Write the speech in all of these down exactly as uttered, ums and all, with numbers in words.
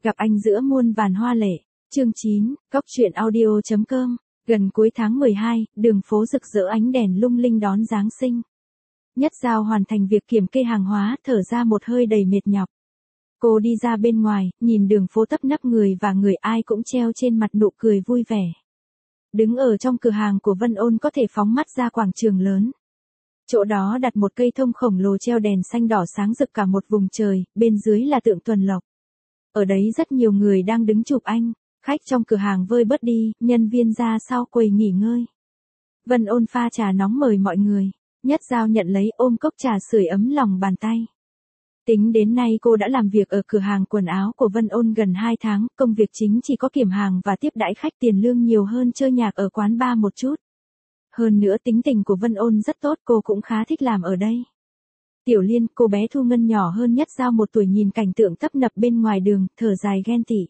Gặp anh giữa muôn vàn hoa lệ. Chương chín, Cóc truyện audio chấm com. Gần cuối tháng mười hai, đường phố rực rỡ ánh đèn lung linh đón Giáng sinh. Nhất Giao hoàn thành việc kiểm kê hàng hóa, thở ra một hơi đầy mệt nhọc. Cô đi ra bên ngoài, nhìn đường phố tấp nập người và người, ai cũng treo trên mặt nụ cười vui vẻ. Đứng ở trong cửa hàng của Vân Ôn có thể phóng mắt ra quảng trường lớn. Chỗ đó đặt một cây thông khổng lồ treo đèn xanh đỏ sáng rực cả một vùng trời, bên dưới là tượng tuần lộc. Ở đấy rất nhiều người đang đứng chụp ảnh, khách trong cửa hàng vơi bớt đi, nhân viên ra sau quầy nghỉ ngơi. Vân Ôn pha trà nóng mời mọi người, Nhất Giao nhận lấy ôm cốc trà sưởi ấm lòng bàn tay. Tính đến nay cô đã làm việc ở cửa hàng quần áo của Vân Ôn gần hai tháng, công việc chính chỉ có kiểm hàng và tiếp đãi khách, tiền lương nhiều hơn chơi nhạc ở quán bar một chút. Hơn nữa tính tình của Vân Ôn rất tốt, cô cũng khá thích làm ở đây. Tiểu Liên, cô bé Thu Ngân nhỏ hơn Nhất Giao một tuổi, nhìn cảnh tượng tấp nập bên ngoài đường, thở dài ghen tị.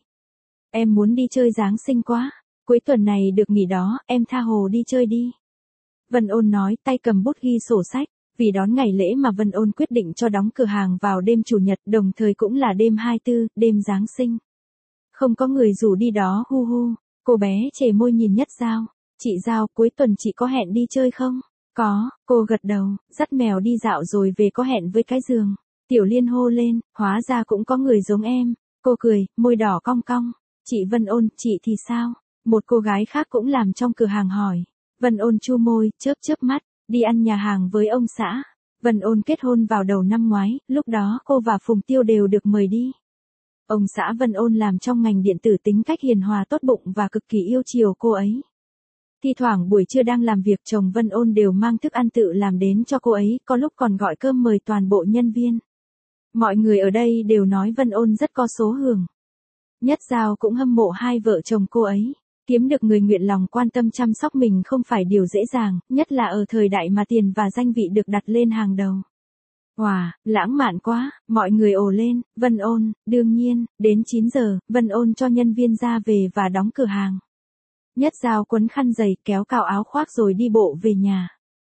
Em muốn đi chơi Giáng sinh quá, cuối tuần này được nghỉ đó, em tha hồ đi chơi đi. Vân Ôn nói, tay cầm bút ghi sổ sách, vì đón ngày lễ mà Vân Ôn quyết định cho đóng cửa hàng vào đêm chủ nhật, đồng thời cũng là đêm hai mươi tư, đêm Giáng sinh. Không có người rủ đi đó, hu hu, cô bé chề môi nhìn Nhất Giao. Chị Giao, cuối tuần chị có hẹn đi chơi không? Có, cô gật đầu, dắt mèo đi dạo rồi về, có hẹn với cái giường. Tiểu Liên hô lên, hóa ra cũng có người giống em. Cô cười, môi đỏ cong cong. Chị Vân Ôn, chị thì sao? Một cô gái khác cũng làm trong cửa hàng hỏi. Vân Ôn chu môi, chớp chớp mắt, đi ăn nhà hàng với ông xã. Vân Ôn kết hôn vào đầu năm ngoái, lúc đó cô và Phùng Tiêu đều được mời đi. Ông xã Vân Ôn làm trong ngành điện tử, tính cách hiền hòa tốt bụng và cực kỳ yêu chiều cô ấy. Thi thoảng buổi trưa đang làm việc, chồng Vân Ôn đều mang thức ăn tự làm đến cho cô ấy, có lúc còn gọi cơm mời toàn bộ nhân viên. Mọi người ở đây đều nói Vân Ôn rất có số hưởng. Nhất Giao cũng hâm mộ hai vợ chồng cô ấy. Kiếm được người nguyện lòng quan tâm chăm sóc mình không phải điều dễ dàng, nhất là ở thời đại mà tiền và danh vị được đặt lên hàng đầu. Wow, lãng mạn quá, mọi người ồ lên. Vân Ôn, đương nhiên, đến chín giờ, Vân Ôn cho nhân viên ra về và đóng cửa hàng. Nhất Giao quấn khăn giày, kéo cào áo khoác rồi đi bộ về nhà.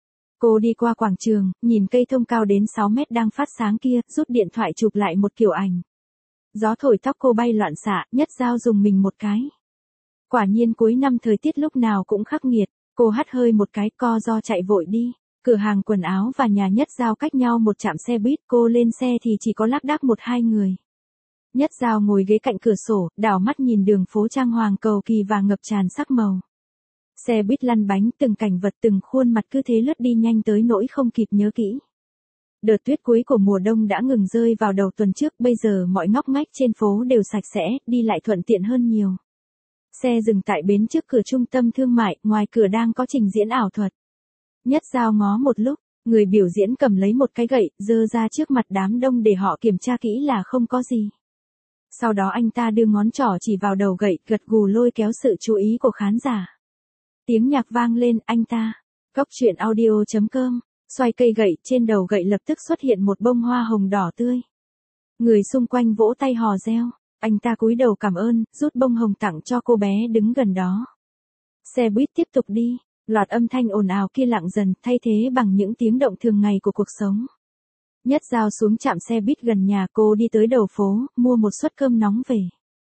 Cô đi qua quảng trường, nhìn cây thông cao đến sáu mét đang phát sáng kia, rút điện thoại chụp lại một kiểu ảnh. Gió thổi tóc cô bay loạn xạ, Nhất Giao dùng mình một cái. Quả nhiên cuối năm thời tiết lúc nào cũng khắc nghiệt, cô hắt hơi một cái, co ro chạy vội đi. Cửa hàng quần áo và nhà Nhất Giao cách nhau một trạm xe buýt, cô lên xe thì chỉ có lác đác một hai người. Nhất Giao ngồi ghế cạnh cửa sổ, đảo mắt nhìn đường phố trang hoàng cầu kỳ và ngập tràn sắc màu. Xe buýt lăn bánh, từng cảnh vật từng khuôn mặt cứ thế lướt đi nhanh tới nỗi không kịp nhớ kỹ. Đợt tuyết cuối của mùa đông đã ngừng rơi vào đầu tuần trước, bây giờ mọi ngóc ngách trên phố đều sạch sẽ, đi lại thuận tiện hơn nhiều. Xe dừng tại bến trước cửa trung tâm thương mại, ngoài cửa đang có trình diễn ảo thuật. Nhất Giao ngó một lúc, người biểu diễn cầm lấy một cái gậy, giơ ra trước mặt đám đông để họ kiểm tra kỹ là không có gì. Sau đó anh ta đưa ngón trỏ chỉ vào đầu gậy, gật gù lôi kéo sự chú ý của khán giả. Tiếng nhạc vang lên, anh ta, Cóc truyện audio chấm com, xoay cây gậy, trên đầu gậy lập tức xuất hiện một bông hoa hồng đỏ tươi. Người xung quanh vỗ tay hò reo, anh ta cúi đầu cảm ơn, rút bông hồng tặng cho cô bé đứng gần đó. Xe buýt tiếp tục đi, loạt âm thanh ồn ào kia lặng dần, thay thế bằng những tiếng động thường ngày của cuộc sống. Nhất Giao xuống trạm xe buýt gần nhà, cô đi tới đầu phố, mua một suất cơm nóng về.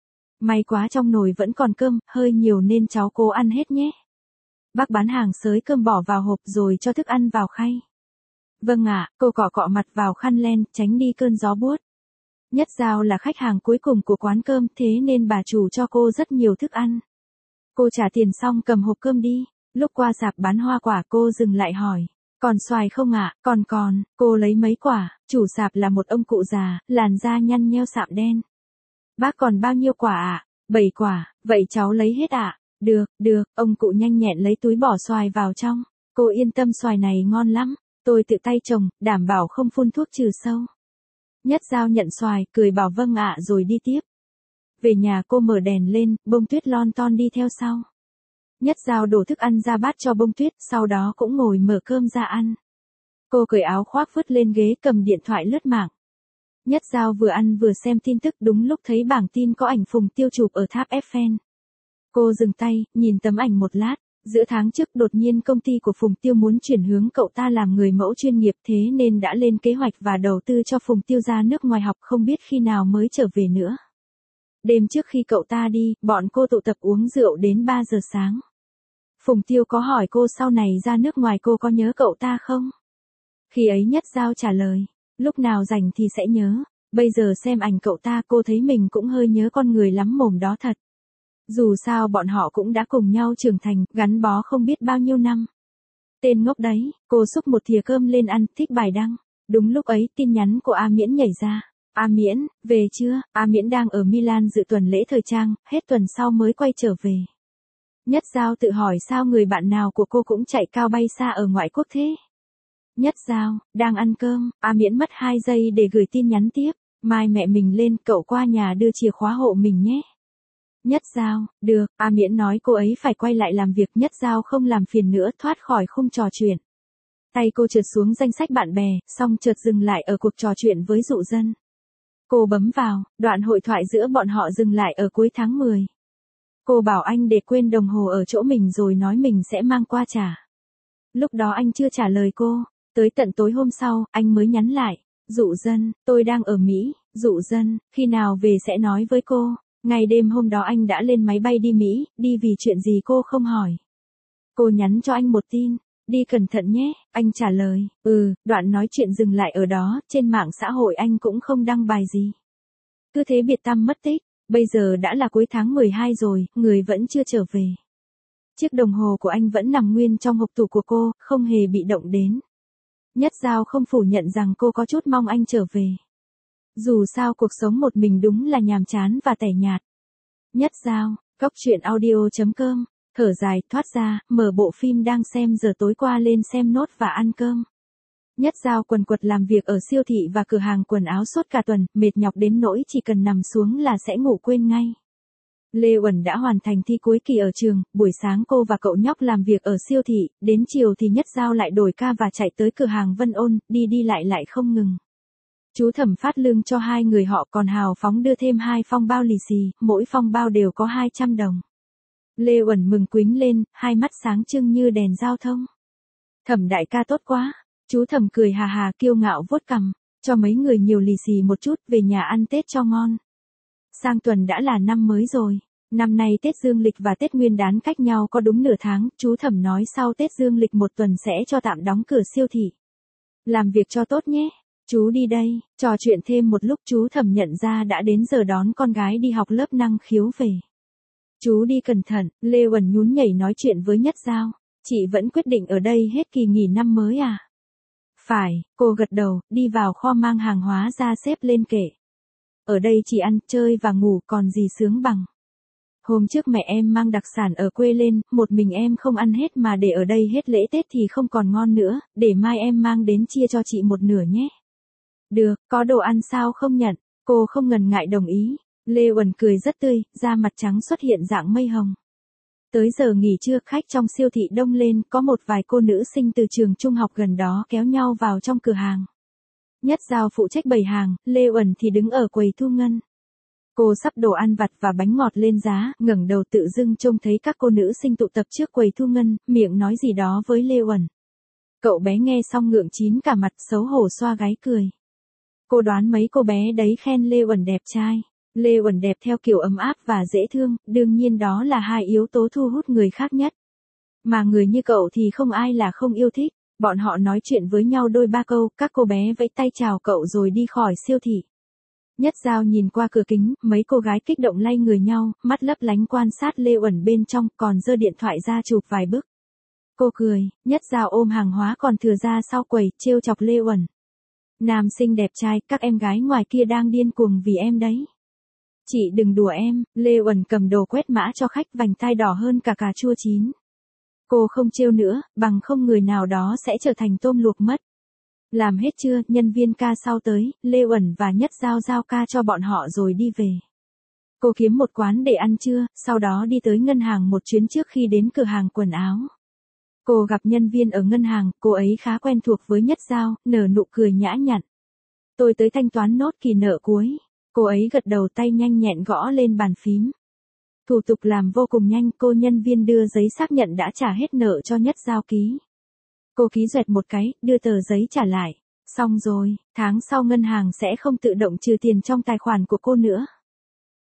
May quá trong nồi vẫn còn cơm, hơi nhiều nên cháu cố ăn hết nhé. Bác bán hàng xới cơm bỏ vào hộp rồi cho thức ăn vào khay. Vâng ạ, cô cọ cọ mặt vào khăn len, tránh đi cơn gió buốt. Nhất Giao là khách hàng cuối cùng của quán cơm, thế nên bà chủ cho cô rất nhiều thức ăn. Cô trả tiền xong cầm hộp cơm đi, lúc qua sạp bán hoa quả cô dừng lại hỏi. Còn xoài không ạ? À? Còn còn, cô lấy mấy quả, chủ sạp là một ông cụ già, làn da nhăn nheo sạm đen. Bác còn bao nhiêu quả ạ? À? Bảy quả, vậy cháu lấy hết ạ? À? Được, được, ông cụ nhanh nhẹn lấy túi bỏ xoài vào trong. Cô yên tâm, xoài này ngon lắm, tôi tự tay trồng, đảm bảo không phun thuốc trừ sâu. Nhất Giao nhận xoài, cười bảo vâng ạ rồi đi tiếp. Về nhà cô mở đèn lên, bông tuyết lon ton đi theo sau. Nhất Giao đổ thức ăn ra bát cho bông tuyết, sau đó cũng ngồi mở cơm ra ăn. Cô cởi áo khoác vứt lên ghế, cầm điện thoại lướt mạng. Nhất Giao vừa ăn vừa xem tin tức, đúng lúc thấy bảng tin có ảnh Phùng Tiêu chụp ở tháp Eiffel. Cô dừng tay, nhìn tấm ảnh một lát. Giữa tháng trước đột nhiên công ty của Phùng Tiêu muốn chuyển hướng cậu ta làm người mẫu chuyên nghiệp, thế nên đã lên kế hoạch và đầu tư cho Phùng Tiêu ra nước ngoài học, không biết khi nào mới trở về nữa. Đêm trước khi cậu ta đi, bọn cô tụ tập uống rượu đến ba giờ sáng. Phùng Tiêu có hỏi cô sau này ra nước ngoài cô có nhớ cậu ta không? Khi ấy Nhất Giao trả lời, lúc nào rảnh thì sẽ nhớ, bây giờ xem ảnh cậu ta cô thấy mình cũng hơi nhớ con người lắm mồm đó thật. Dù sao bọn họ cũng đã cùng nhau trưởng thành, gắn bó không biết bao nhiêu năm. Tên ngốc đấy, cô xúc một thìa cơm lên ăn, thích bài đăng. Đúng lúc ấy tin nhắn của A Miễn nhảy ra. A Miễn, về chưa? A Miễn đang ở Milan dự tuần lễ thời trang, hết tuần sau mới quay trở về. Nhất Giao tự hỏi sao người bạn nào của cô cũng chạy cao bay xa ở ngoại quốc thế. Nhất Giao, đang ăn cơm, A Miễn mất hai giây để gửi tin nhắn tiếp. Mai mẹ mình lên, cậu qua nhà đưa chìa khóa hộ mình nhé. Nhất Giao, được, A Miễn nói cô ấy phải quay lại làm việc. Nhất Giao không làm phiền nữa, thoát khỏi khung trò chuyện. Tay cô trượt xuống danh sách bạn bè, xong chợt dừng lại ở cuộc trò chuyện với Dụ Dân. Cô bấm vào, đoạn hội thoại giữa bọn họ dừng lại ở cuối tháng mười. Cô bảo anh để quên đồng hồ ở chỗ mình rồi nói mình sẽ mang qua trả. Lúc đó anh chưa trả lời cô, tới tận tối hôm sau, anh mới nhắn lại. Dụ Dân, tôi đang ở Mỹ. Dụ Dân, khi nào về sẽ nói với cô. Ngày đêm hôm đó anh đã lên máy bay đi Mỹ, đi vì chuyện gì cô không hỏi. Cô nhắn cho anh một tin, đi cẩn thận nhé, anh trả lời, ừ, đoạn nói chuyện dừng lại ở đó, trên mạng xã hội anh cũng không đăng bài gì. Cứ thế biệt tăm mất tích, bây giờ đã là cuối tháng mười hai rồi, người vẫn chưa trở về. Chiếc đồng hồ của anh vẫn nằm nguyên trong hộp tủ của cô, không hề bị động đến. Nhất Giao không phủ nhận rằng cô có chút mong anh trở về. Dù sao cuộc sống một mình đúng là nhàm chán và tẻ nhạt. Nhất Giao, Cóc Truyện Audio chấm com, thở dài, thoát ra, mở bộ phim đang xem giờ tối qua lên xem nốt và ăn cơm. Nhất Giao quần quật làm việc ở siêu thị và cửa hàng quần áo suốt cả tuần, mệt nhọc đến nỗi chỉ cần nằm xuống là sẽ ngủ quên ngay. Lê Uẩn đã hoàn thành thi cuối kỳ ở trường, buổi sáng cô và cậu nhóc làm việc ở siêu thị, đến chiều thì Nhất Giao lại đổi ca và chạy tới cửa hàng Vân Ôn, đi đi lại lại không ngừng. Chú Thẩm phát lương cho hai người họ còn hào phóng đưa thêm hai phong bao lì xì, mỗi phong bao đều có hai trăm đồng. Lê Uẩn mừng quính lên, hai mắt sáng trưng như đèn giao thông. Thẩm đại ca tốt quá. Chú Thẩm cười hà hà kiêu ngạo vuốt cằm, cho mấy người nhiều lì xì một chút, về nhà ăn Tết cho ngon. Sang tuần đã là năm mới rồi. Năm nay Tết Dương lịch và Tết Nguyên đán cách nhau có đúng nửa tháng, chú Thẩm nói sau Tết Dương lịch một tuần sẽ cho tạm đóng cửa siêu thị. Làm việc cho tốt nhé. Chú đi đây, trò chuyện thêm một lúc chú Thẩm nhận ra đã đến giờ đón con gái đi học lớp năng khiếu về. Chú đi cẩn thận, Lê Uẩn nhún nhảy nói chuyện với Nhất Giao. Chị vẫn quyết định ở đây hết kỳ nghỉ năm mới à? Phải, cô gật đầu, đi vào kho mang hàng hóa ra xếp lên kệ. Ở đây chỉ ăn, chơi và ngủ còn gì sướng bằng. Hôm trước mẹ em mang đặc sản ở quê lên, một mình em không ăn hết mà để ở đây hết lễ Tết thì không còn ngon nữa, để mai em mang đến chia cho chị một nửa nhé. Được, có đồ ăn sao không nhận, cô không ngần ngại đồng ý. Lê Uẩn cười rất tươi, da mặt trắng xuất hiện dạng mây hồng. Tới giờ nghỉ trưa, khách trong siêu thị đông lên, có một vài cô nữ sinh từ trường trung học gần đó kéo nhau vào trong cửa hàng. Nhất Giao phụ trách bày hàng, Lê Uẩn thì đứng ở quầy thu ngân. Cô sắp đồ ăn vặt và bánh ngọt lên giá, ngẩng đầu tự dưng trông thấy các cô nữ sinh tụ tập trước quầy thu ngân, miệng nói gì đó với Lê Uẩn. Cậu bé nghe xong ngượng chín cả mặt, xấu hổ xoa gáy cười. Cô đoán mấy cô bé đấy khen Lê Uẩn đẹp trai. Lê Uẩn đẹp theo kiểu ấm áp và dễ thương, đương nhiên đó là hai yếu tố thu hút người khác nhất. Mà người như cậu thì không ai là không yêu thích. Bọn họ nói chuyện với nhau đôi ba câu, các cô bé vẫy tay chào cậu rồi đi khỏi siêu thị. Nhất Giao nhìn qua cửa kính, mấy cô gái kích động lay người nhau, mắt lấp lánh quan sát Lê Uẩn bên trong, còn giơ điện thoại ra chụp vài bức. Cô cười, Nhất Giao ôm hàng hóa còn thừa ra sau quầy, trêu chọc Lê Uẩn. Nam sinh đẹp trai, các em gái ngoài kia đang điên cuồng vì em đấy. Chị đừng đùa em, Lê Uẩn cầm đồ quét mã cho khách, vành tai đỏ hơn cả cà chua chín. Cô không trêu nữa, bằng không người nào đó sẽ trở thành tôm luộc mất. Làm hết chưa, nhân viên ca sau tới, Lê Uẩn và Nhất Giao giao ca cho bọn họ rồi đi về. Cô kiếm một quán để ăn trưa, sau đó đi tới ngân hàng một chuyến trước khi đến cửa hàng quần áo. Cô gặp nhân viên ở ngân hàng, cô ấy khá quen thuộc với Nhất Giao, nở nụ cười nhã nhặn. Tôi tới thanh toán nốt kỳ nợ cuối. Cô ấy gật đầu, tay nhanh nhẹn gõ lên bàn phím. Thủ tục làm vô cùng nhanh, cô nhân viên đưa giấy xác nhận đã trả hết nợ cho Nhất Giao ký. Cô ký duệt một cái, đưa tờ giấy trả lại. Xong rồi, tháng sau ngân hàng sẽ không tự động trừ tiền trong tài khoản của cô nữa.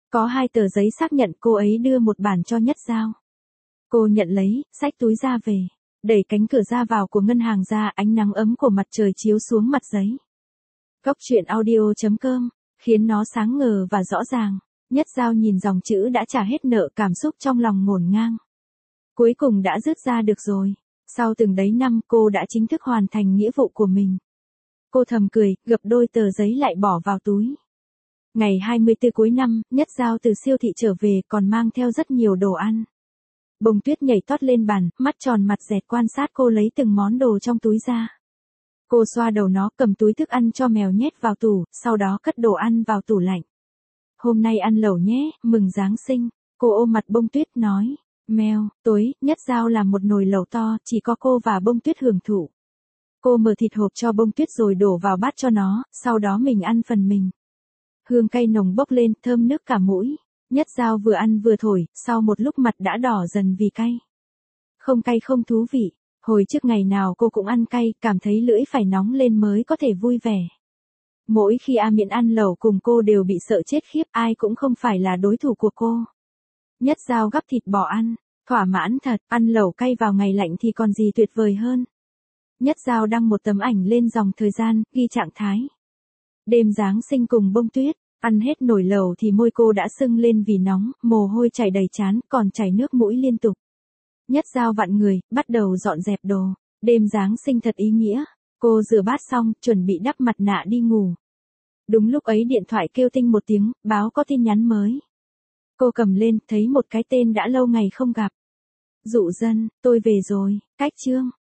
Có hai tờ giấy xác nhận, cô ấy đưa một bản cho Nhất Giao. Cô nhận lấy, xách túi ra về, đẩy cánh cửa ra vào của ngân hàng ra, ánh nắng ấm của mặt trời chiếu xuống mặt giấy. Cốc truyện audio chấm com, khiến nó sáng ngời và rõ ràng. Nhất Giao nhìn dòng chữ đã trả hết nợ, cảm xúc trong lòng ngổn ngang. Cuối cùng đã dứt ra được rồi. Sau từng đấy năm, cô đã chính thức hoàn thành nghĩa vụ của mình. Cô thầm cười, gập đôi tờ giấy lại bỏ vào túi. Ngày hai mươi tư cuối năm, Nhất Giao từ siêu thị trở về, còn mang theo rất nhiều đồ ăn. Bông Tuyết nhảy tót lên bàn, mắt tròn mặt dẹt quan sát cô lấy từng món đồ trong túi ra. Cô xoa đầu nó, cầm túi thức ăn cho mèo nhét vào tủ, sau đó cất đồ ăn vào tủ lạnh. Hôm nay ăn lẩu nhé, mừng Giáng sinh. Cô ôm mặt Bông Tuyết nói. Mèo, tối, Nhất Giao làm một nồi lẩu to, chỉ có cô và Bông Tuyết hưởng thụ. Cô mở thịt hộp cho Bông Tuyết rồi đổ vào bát cho nó, sau đó mình ăn phần mình. Hương cay nồng bốc lên, thơm nức cả mũi. Nhất Giao vừa ăn vừa thổi, sau một lúc mặt đã đỏ dần vì cay. Không cay không thú vị. Hồi trước ngày nào cô cũng ăn cay, cảm thấy lưỡi phải nóng lên mới có thể vui vẻ. Mỗi khi A Miễn ăn lẩu cùng cô đều bị sợ chết khiếp, ai cũng không phải là đối thủ của cô. Nhất Giao gắp thịt bò ăn, thỏa mãn thật, ăn lẩu cay vào ngày lạnh thì còn gì tuyệt vời hơn. Nhất Giao đăng một tấm ảnh lên dòng thời gian, ghi trạng thái. Đêm Giáng sinh cùng Bông Tuyết, ăn hết nồi lẩu thì môi cô đã sưng lên vì nóng, mồ hôi chảy đầy trán, còn chảy nước mũi liên tục. Nhất Giao vặn người, bắt đầu dọn dẹp đồ. Đêm Giáng sinh thật ý nghĩa. Cô rửa bát xong, chuẩn bị đắp mặt nạ đi ngủ. Đúng lúc ấy điện thoại kêu tinh một tiếng, báo có tin nhắn mới. Cô cầm lên, thấy một cái tên đã lâu ngày không gặp. Dụ Dân, tôi về rồi, cách chương.